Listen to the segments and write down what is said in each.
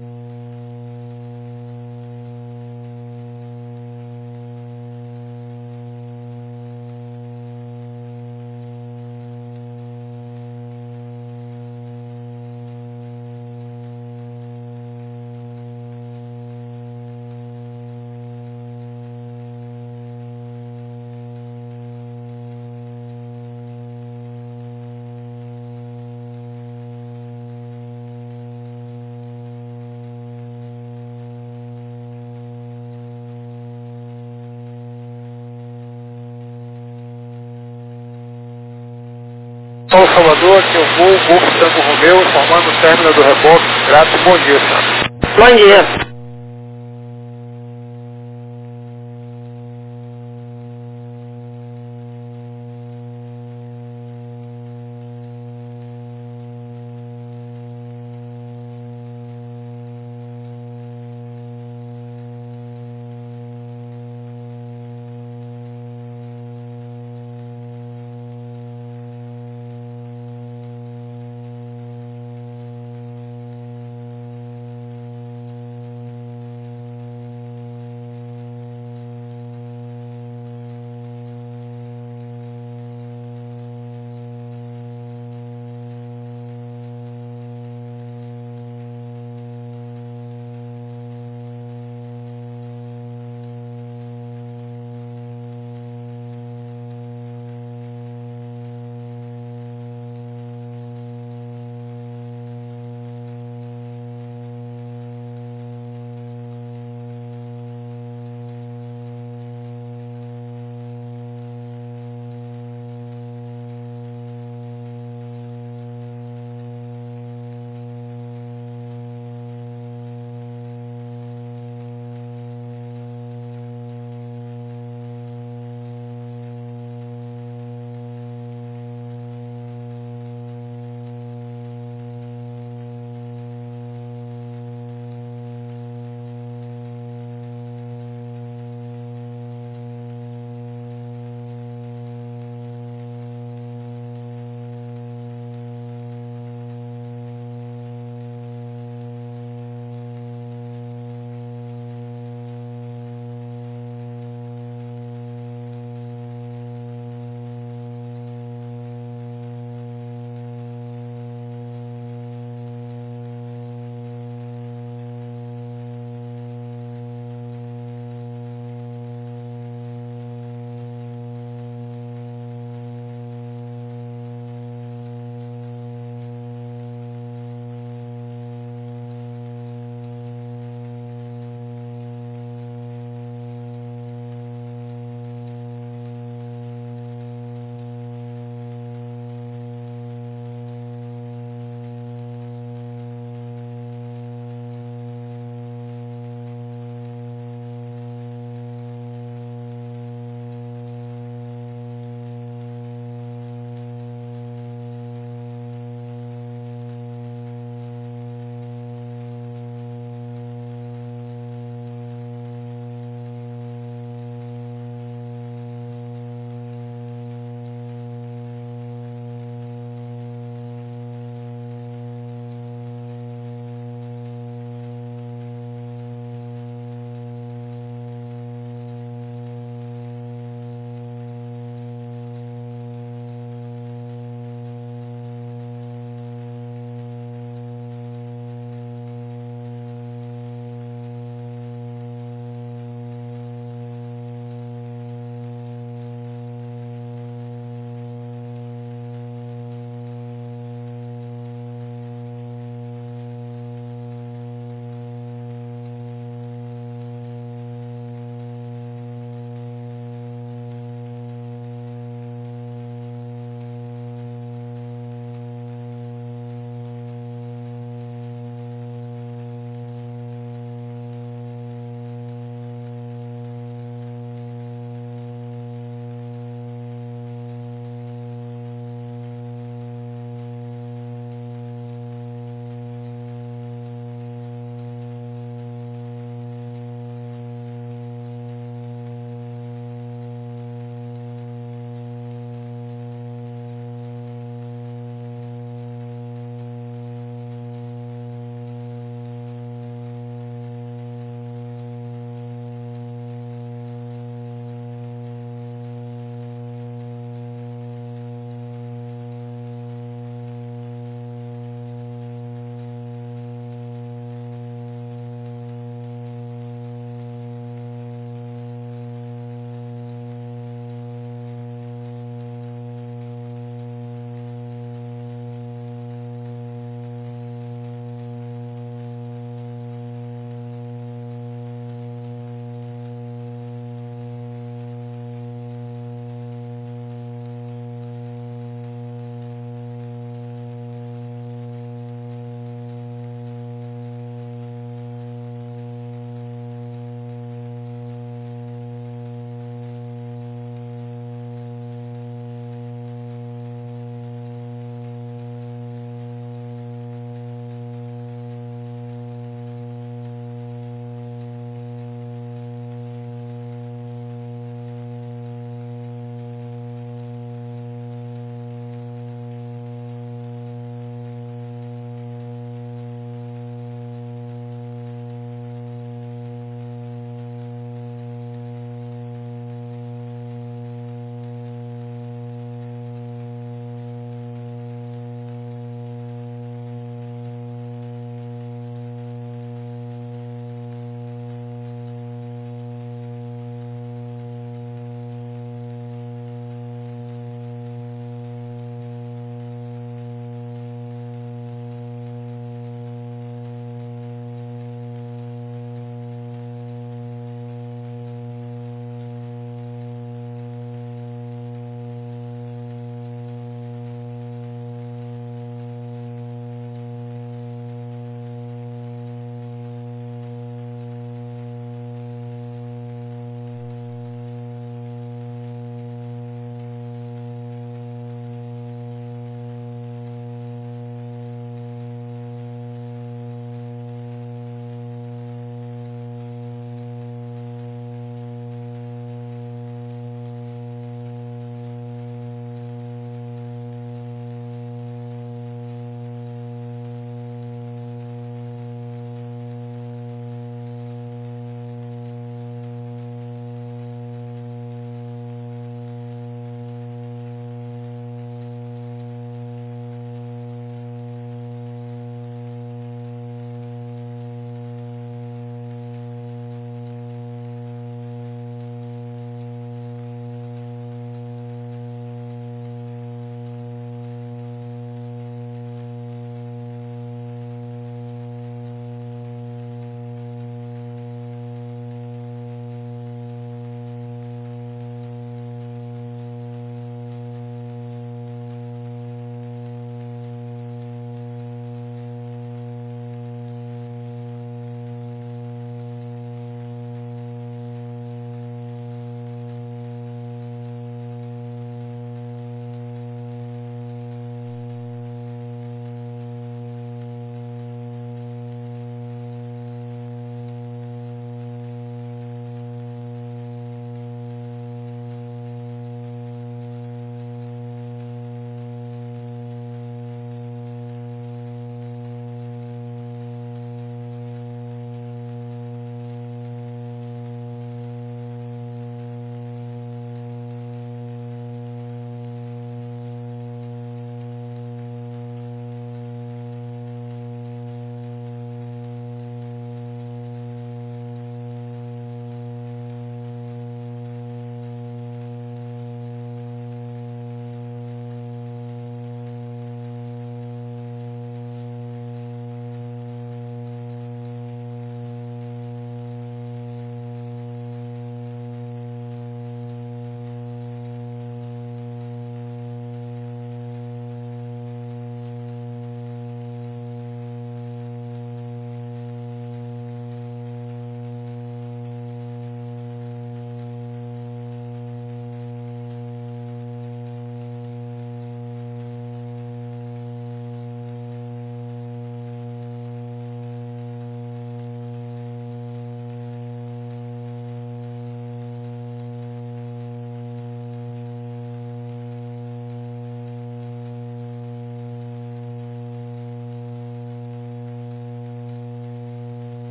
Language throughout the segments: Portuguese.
Paulo Salvador, aqui é o voo, Golfo Tango Romeu, informando o término do reboque. Grato, bom dia, senhor. Bom dia.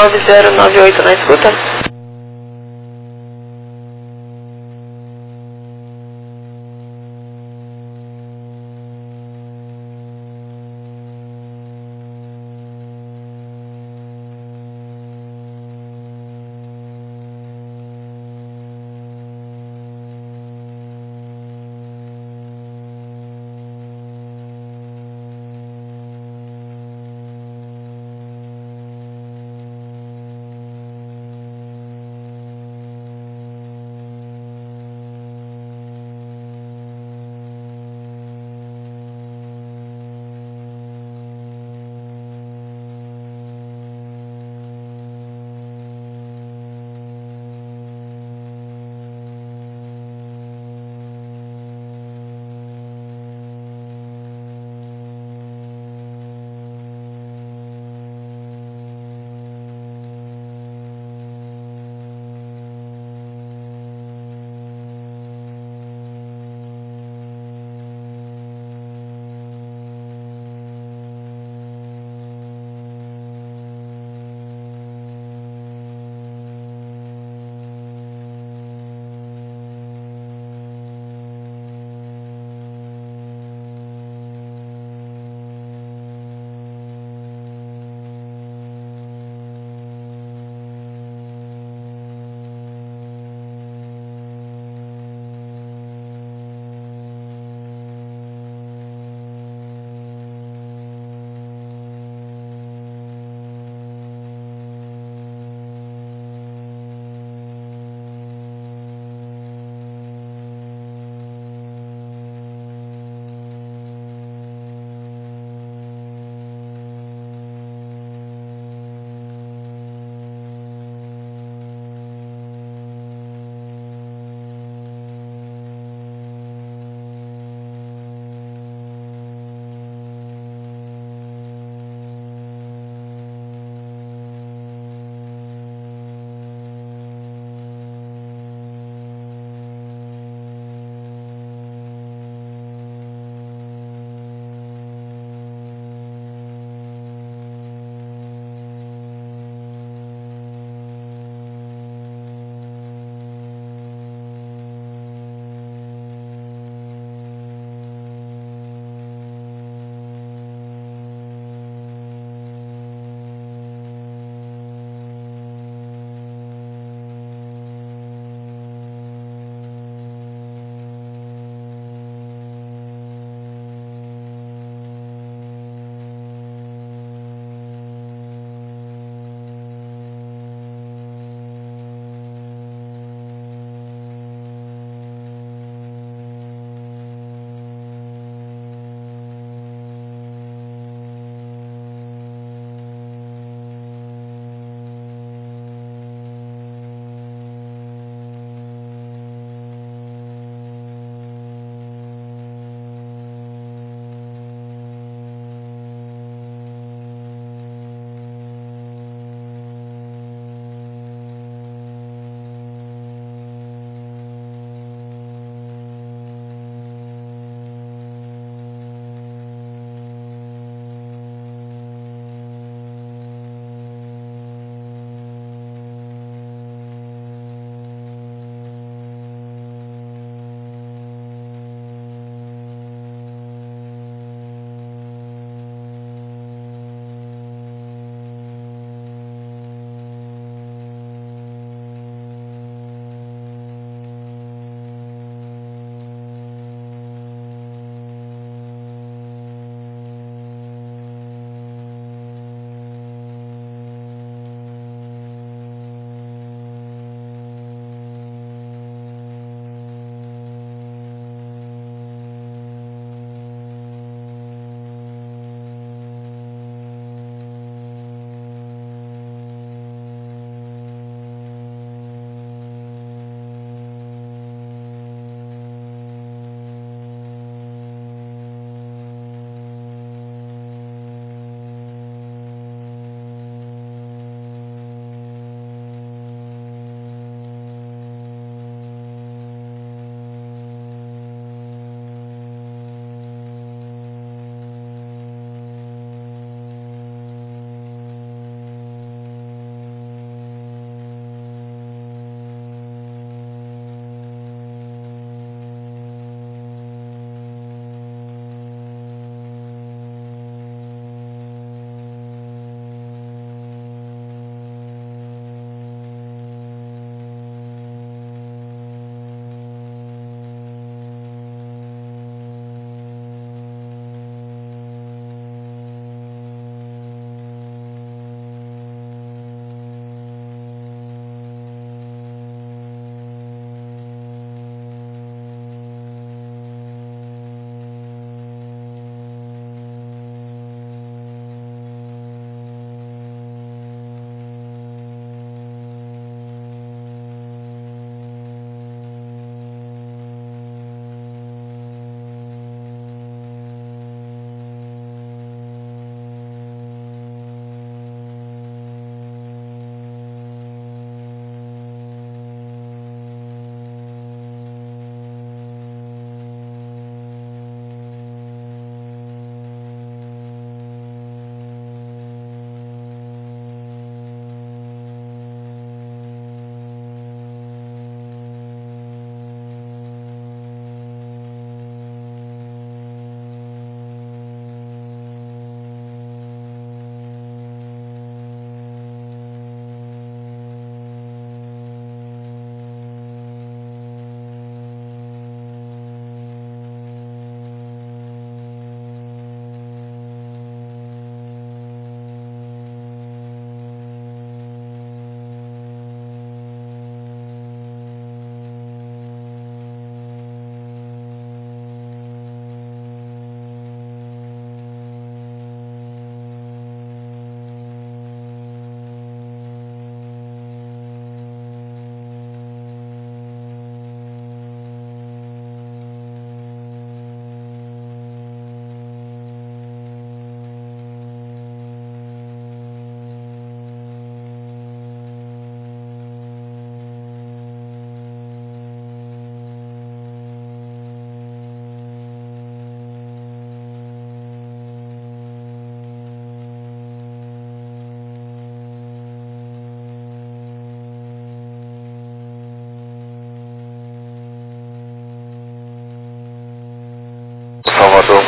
9098 na escuta.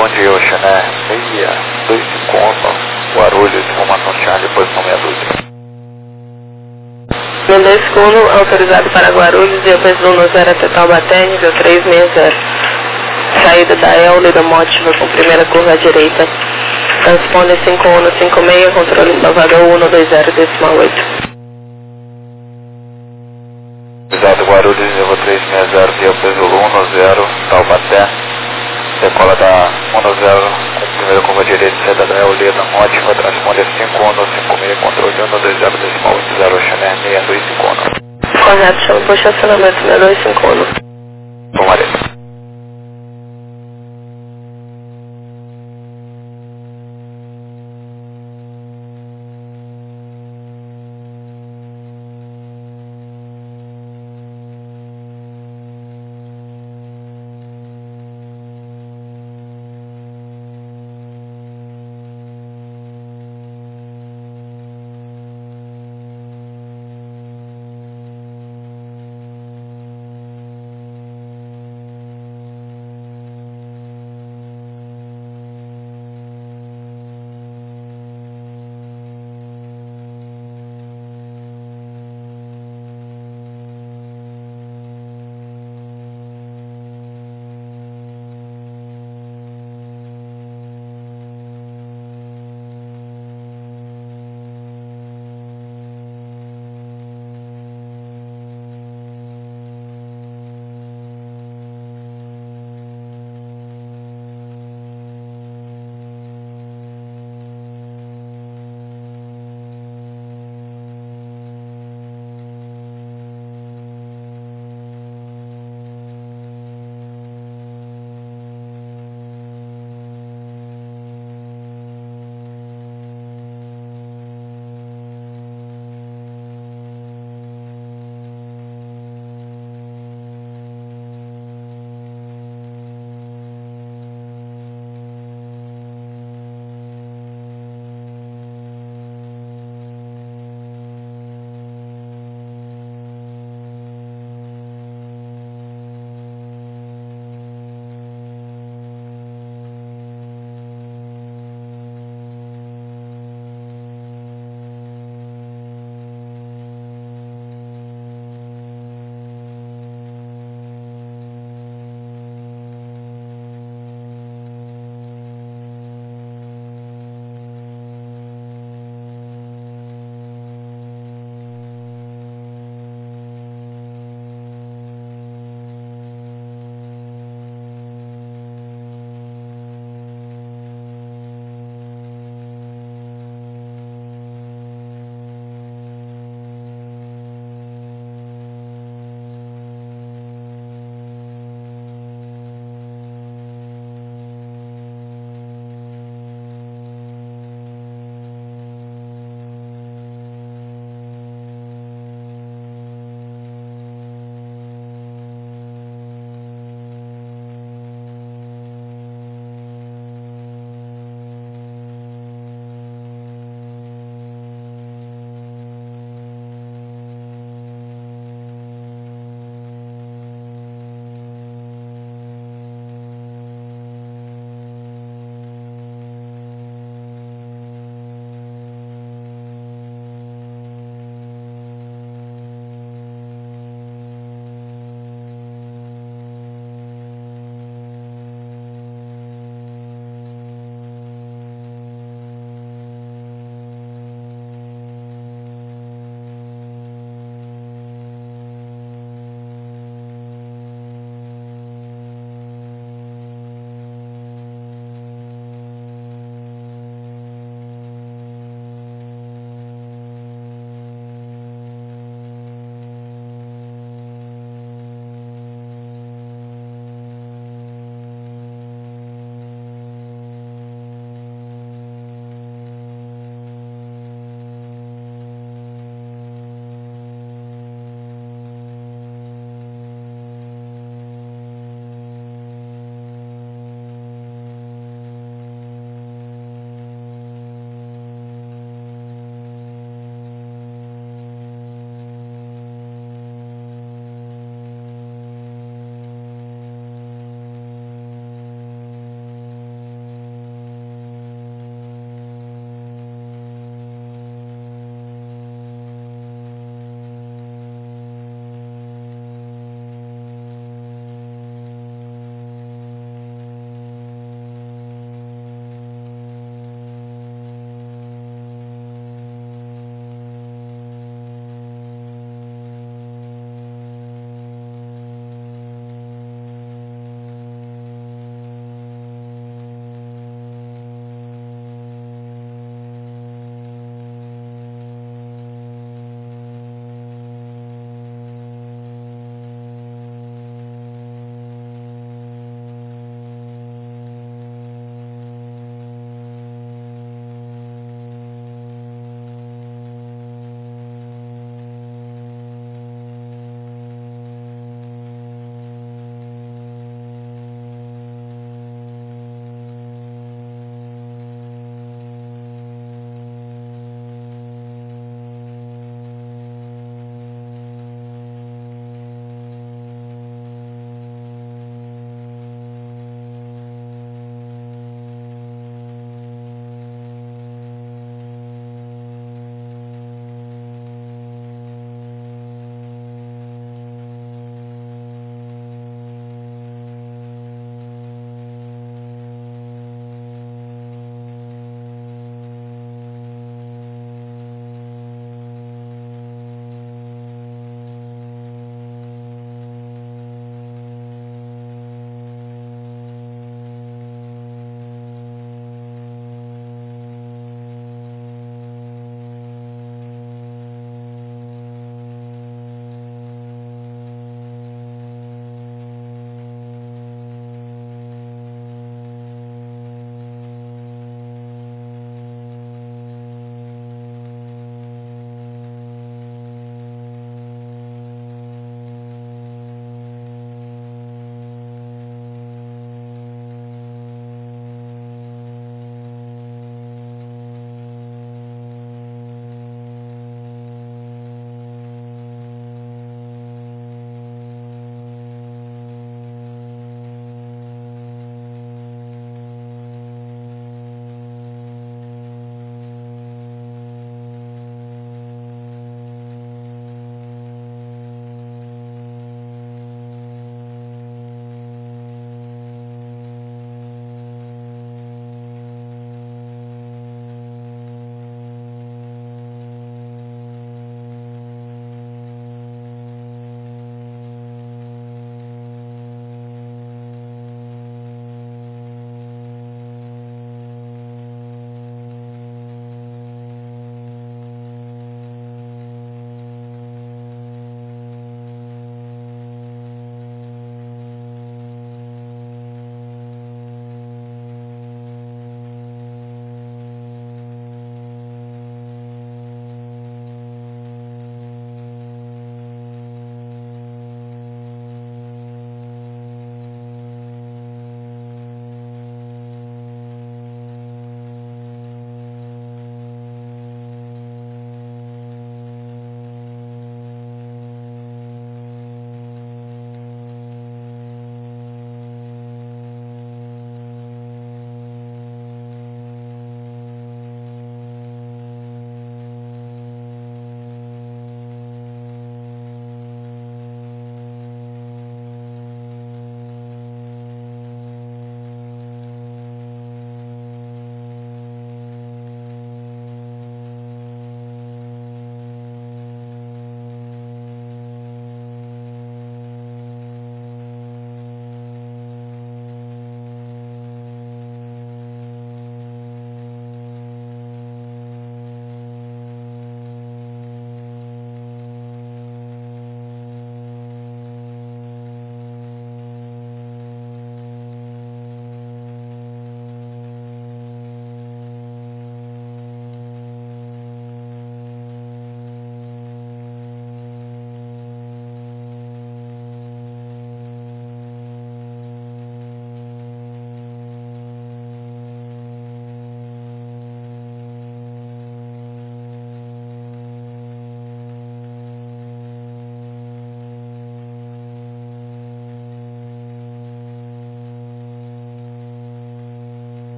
bom dia, Oxané. 625, Guarulhos, informação Charlie, posição meia dúzia. 62 autorizado para Guarulhos, via Pesuno 0 até Taubaté, nível 360. Saída da Eulida Mótiva com primeira curva à direita. Transpone 5156, controle inovador 120,8. Exato, Guarulhos, nível 360, via Pesuno 10, Taubaté. Decola da 10, com primeira curva à direita, saída da Eulida Mótiva, transpone 5156, controle 120,80, Oxané 6251. Correto, chama por estacionamento 6251. Tomarei.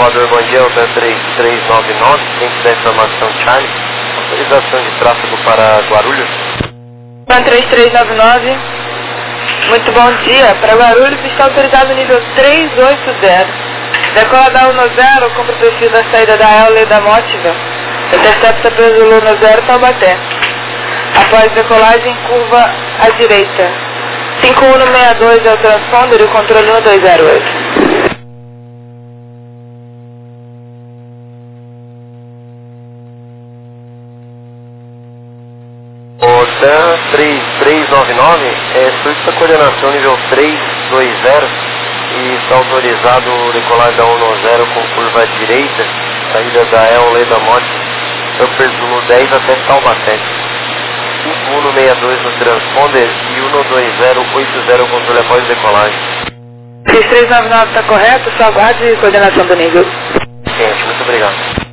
Salvador, bom dia, Hotel 3399, cliente da informação Charlie, autorização de tráfego para Guarulhos. 3399, muito bom dia, para Guarulhos está autorizado nível 380, decola da 10, cumpre o perfil da saída da Eule da Motiva, intercepta pelo Zulu 10 Taubaté, após decolagem curva à direita, 5162 é o transponder e o controle 1208. OTAN 3399, solicita coordenação nível 320 e está autorizado decolar da 10 com curva à direita, saída da Eule da Motiva, Upper Zulu 10 até Taubaté. 5162 no transponder e 12080 controle após decolagem. 3399 está correto, só aguarde coordenação do nível. Gente, muito obrigado.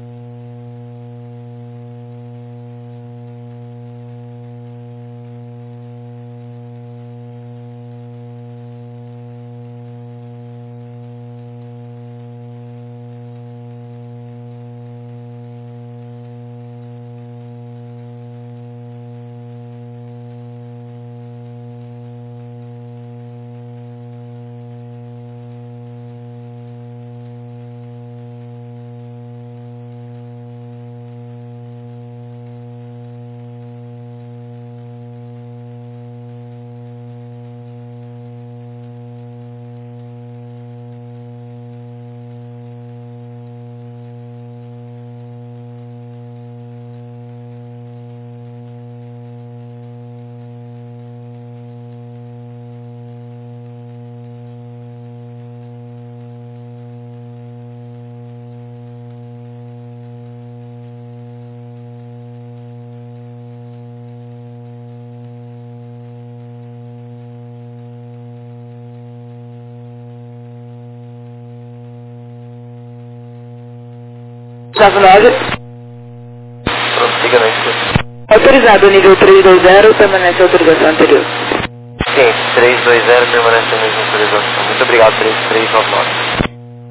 Prossiga na escuta. Autorizado nível 320, permanece a autorização anterior. Sim, 320 permanece a mesma autorização. Muito obrigado, 3399.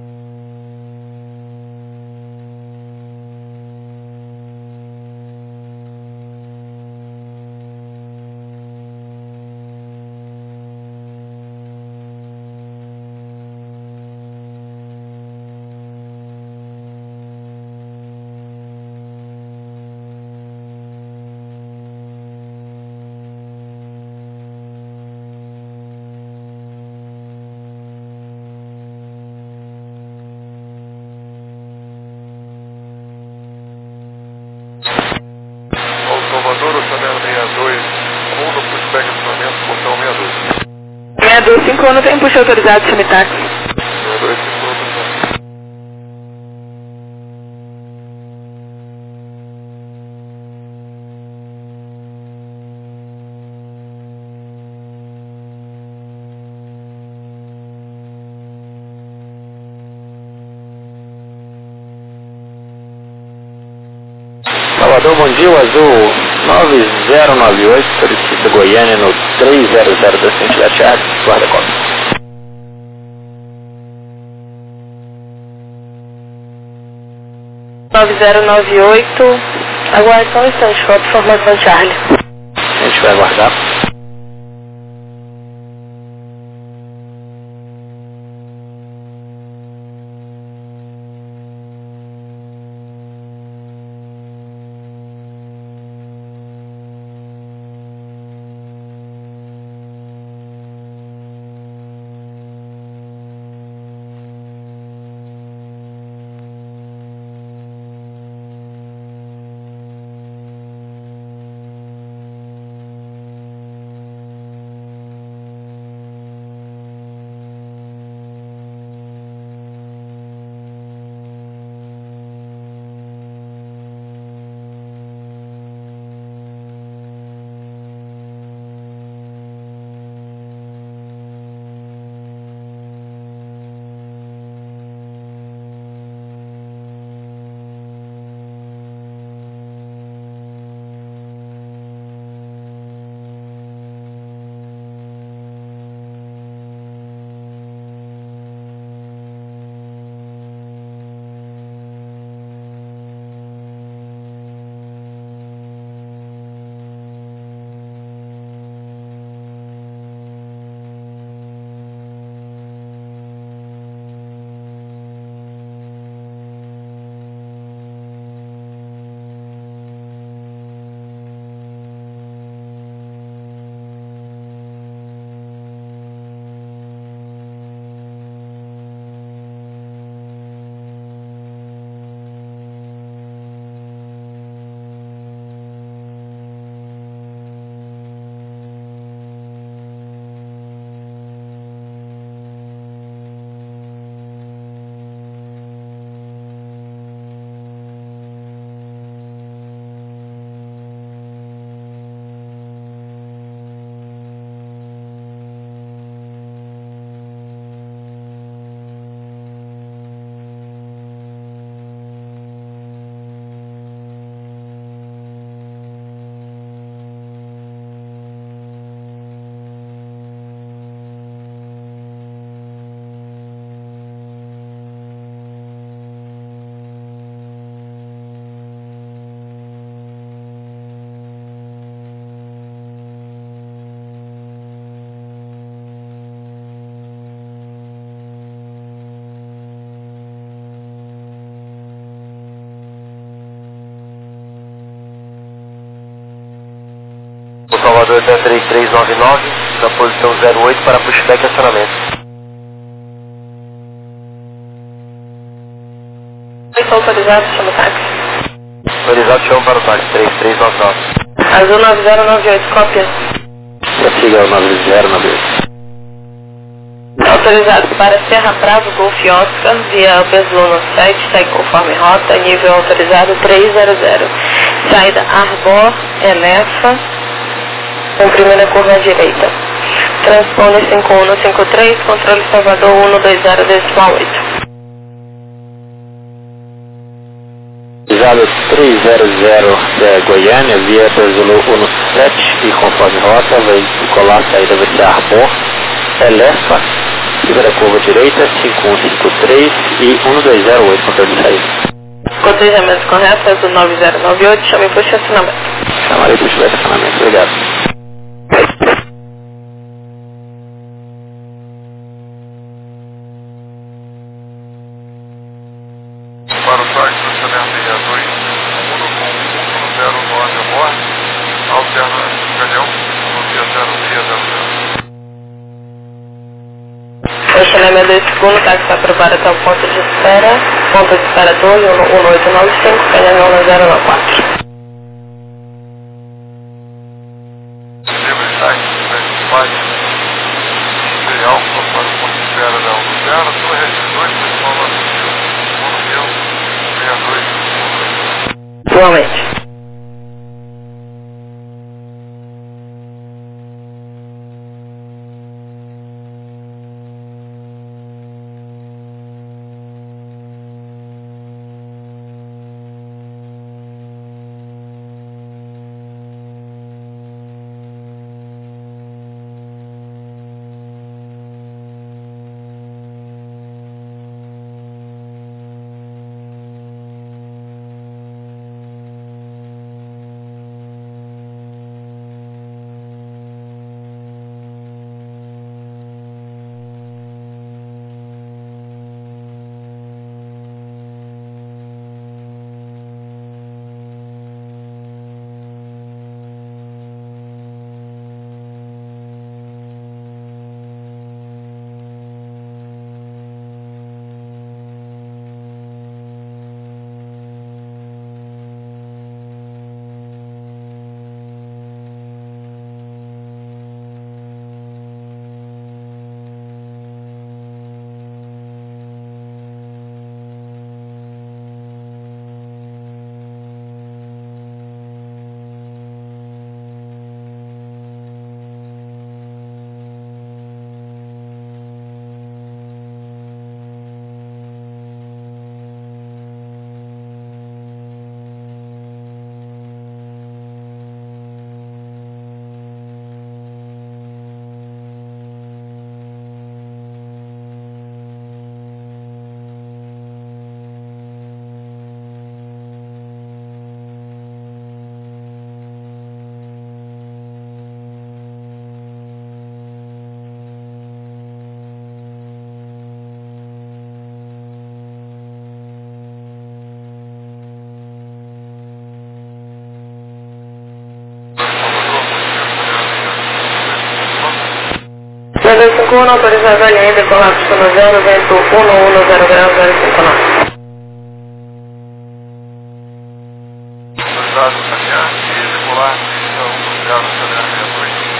Salvador, o Chanel 62, mundo pushback equipamento, portão 62. 6251 tem puxo autorizado, Semitax. 6251. Salvador, bom dia, o azul 9098, solicita Goiânia no 300 da Central Charles, guarda-costas. 9098, aguarde só um instante, falta informação Charlie. A gente vai aguardar. voador da 3399, na posição 08 para pushback e acionamento. Autorizado, chama o táxi. Autorizado, chama para o táxi 3399. Azul 9098, cópia. Prossiga o 9098. Autorizado para Serra Bravo, Golf Oscar, via Pesuno 7, segue conforme rota, nível autorizado 300. Saída Arbor, Elefa, com primeira curva à direita. Transpone 5153, controle Salvador 120,8. Autorizado 300 Goiânia, via Pesuno 17 e conforme rota, veicular saída vai ser Arbor, Elefa, primeira curva direita, 5153 e 1208, controle de saída. Cotejamento correto, azul 9098, chame por estacionamento. Chamarei por estacionamento, obrigado. Para o táxi do Chanel 62, 109 a bordo, alterna canhão, no dia 0600. O Chanel 2 segundo, táxi vai provar até o ponto de espera 2, 1895, canhão 1094. Livre táxi, despacho de Alfa para o ponto de espera da Alfa, Torre R2, pessoal 62. Igualmente. Level 51, autorizado a linha, decolar pista 0, vento 110 graus 059. Autorizado a saquear e decolar pista 1062.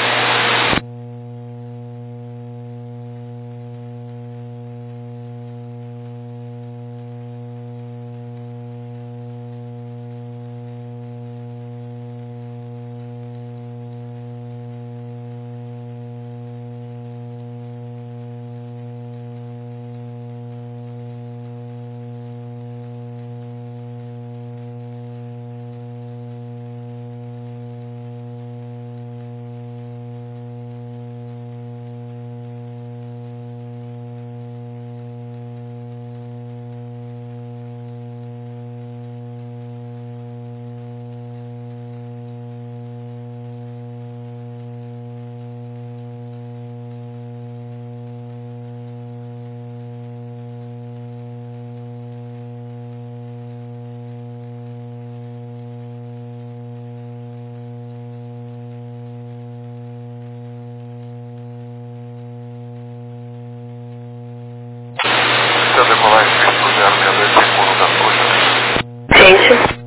decolagem 5-0-62-5 da Puxa. Gente.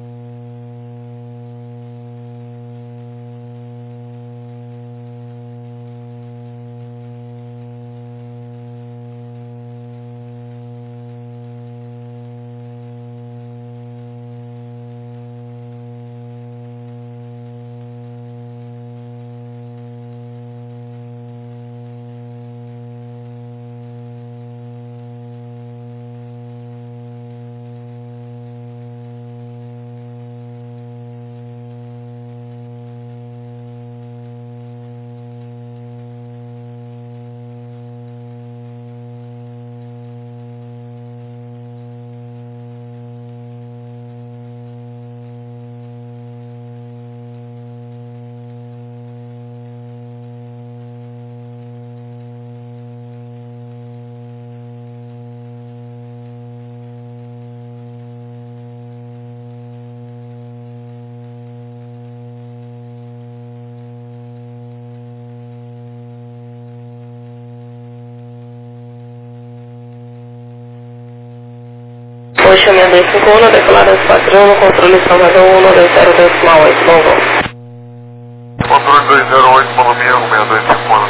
Poxa, 6251, declarando patrão no controle Salvador 12028, bom voo. Controle 208, Palomino, 6251.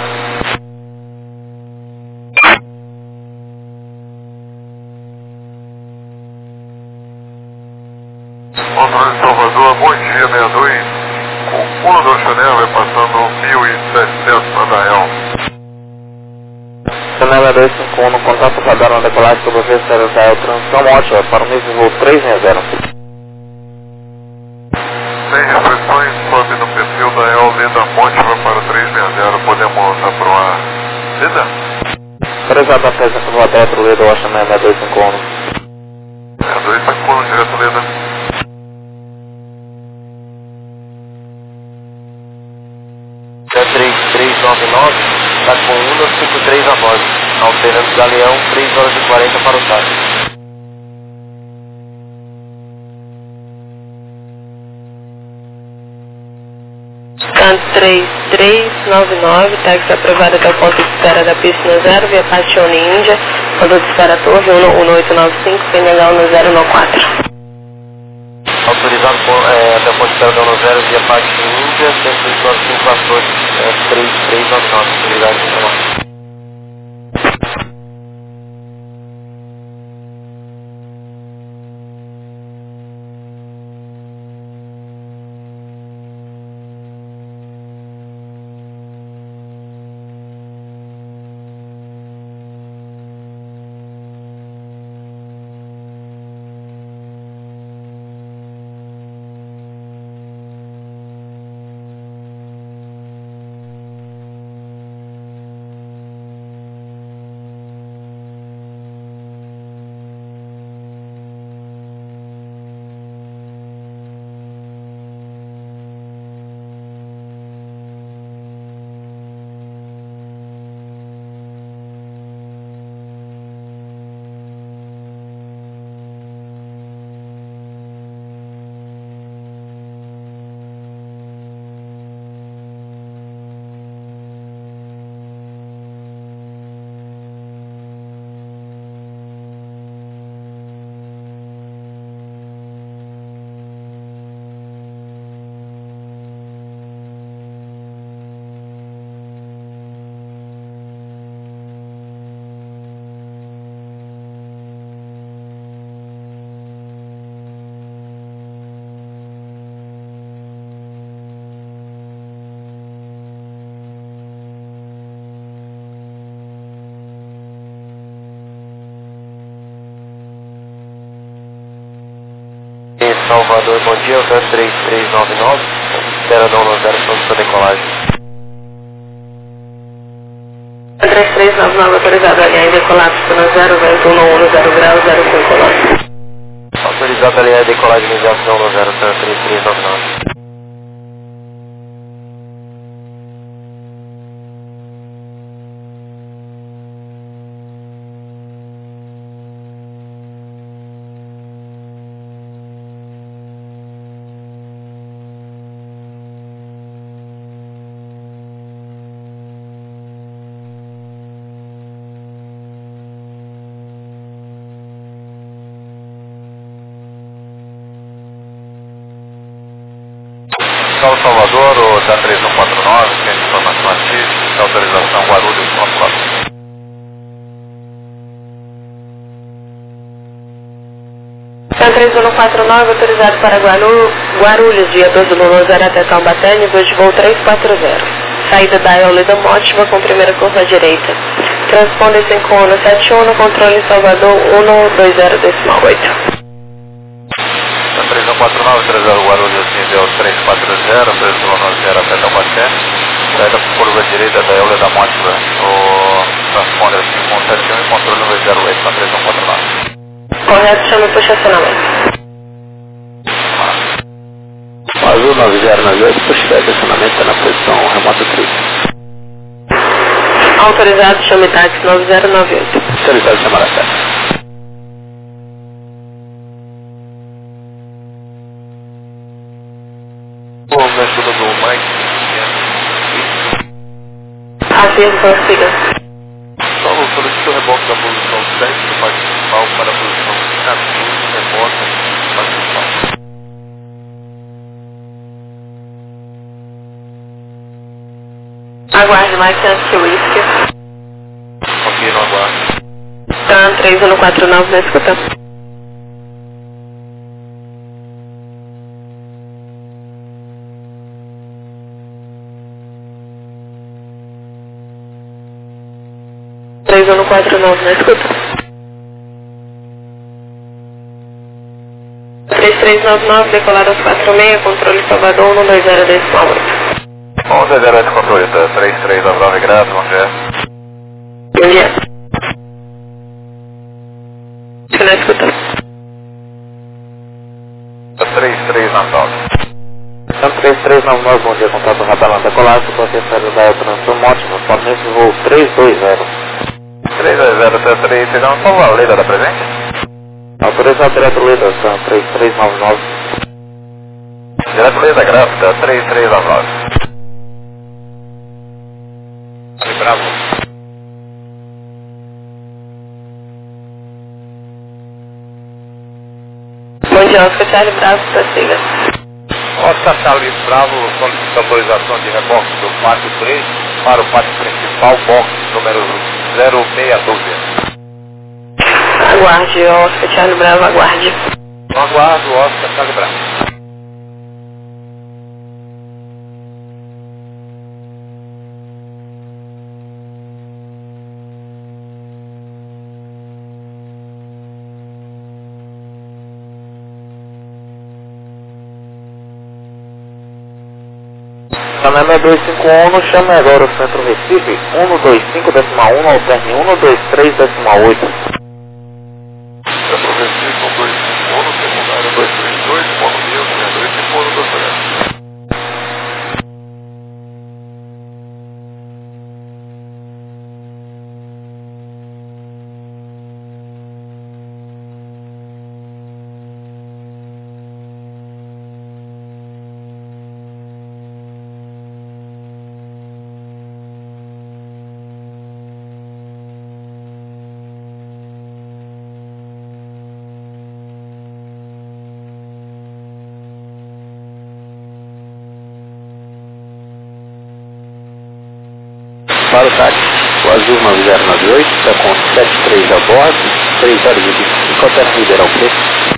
Controle Salvador, bom dia, 62. O 1 do Chanel vai passando 1.700 na Dael. Chanel 251, contato radar na decolagem sobre o VCR Israel, transição ótima para o mesmo voo 360. Sem restrições, sobe no perfil da El Leda Mótiva para 360, podemos aprovar. Leda? Prezado na presença do Adepro, Leda Washington 6251. 6251, direto Leda. É 3399, está com 153 a bordo, alterando Galeão 3 horas e 40 para o táxi. Scan 3399, táxi aprovado até o ponto de espera da pista 0, via Patione Índia, conduto para a torre 1895, PNH 1094. Autorizado até o ponto de espera da 10 via parte Índia, 195 a torre, 3399, autoridade de informação. Salvador, bom dia, o 3399, espera da 10 pronto para decolagem. 3399, autorizado a linha de colapso na 0, vento 110 grau, 05 lógico. Autorizado a linha de decolagem iniciação no 03399. Carlos Salvador, o da 3149, tem informação ativa, autorização Guarulhos, controle. São 3149, autorizado para Guarulhos, dia 12 do 0 até Taubaté, nível de voo 340. Saída da Eolida Mótima com primeira curva à direita. Transponder 5171 no controle Salvador 120,8. 3149, 30 Guarulhos, nível 340, 310 até Taubaté. Saída por curva direita da Eolida Mótima, o transponder 5171 e controle 208 na 3149. Correto, chame para estacionamento. Azul 9098, puxa de estacionamento na posição remota 3. Autorizado, chame táxi 9098. Autorizado chamar a táxi. Bom, me ajuda do Mike. Assim, consiga. Salvo, solicito o reboque da posição 7 do parque principal para a posição 14, reboque do parque principal. Aguarde mais chance que o uísque. Ok, não aguardo. Tá, 3149, não escuta. Não escuta. 3399, decolar aos 46, controle Salvador 120,8. 120 controle, 3399 graus, bom dia. Bom dia. Você não escuta? 3399. 3399, bom dia, contato Ratalanda Colasso, processário da Eltranção Mótima, fornece voo 320. 320, 3399, qual a letra da presente? Autorizado direto letra, são 3399. Direto letra gráfica, 3399. Bravo. Bom dia, Oscar Charlie Bravo, prossiga. Oscar Charlie Bravo, solicita autorização de reboque do pátio 3 para o pátio principal, box número 0612. Aguarde, Oscar Charlie Bravo, aguarde. Aguardo, Oscar Charlie Bravo. Canal 251, chame agora o Centro Recife, 125.1, alterne 123.8. Centro Recife 125, secundário 232, fono 1062 e fono 230. Para o táxi, o Azul 9098, está com 73 a bordo, 3 horas e 25, alterne Ribeirão Preto.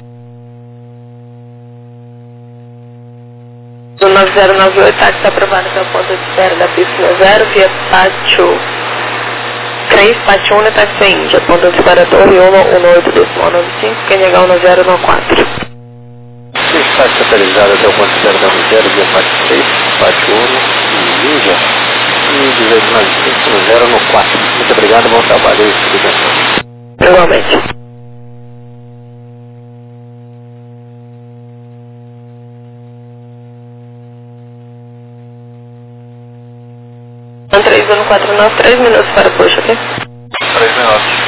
Do 9098, táxi está aprovado pela ponta de espera da pista 0, via pátio 3, pátio 1, táxi Índia, ponta de espera torre 118.95, quem negar 1094. Está estacionalizado até o ponto de espera da 0, via pátio 3, pátio 1 e Índia. E 1895 no 4. Muito obrigado, bom trabalho e explicação. Igualmente. Então, 3149, 3 minutos para o push, ok? 3 minutos.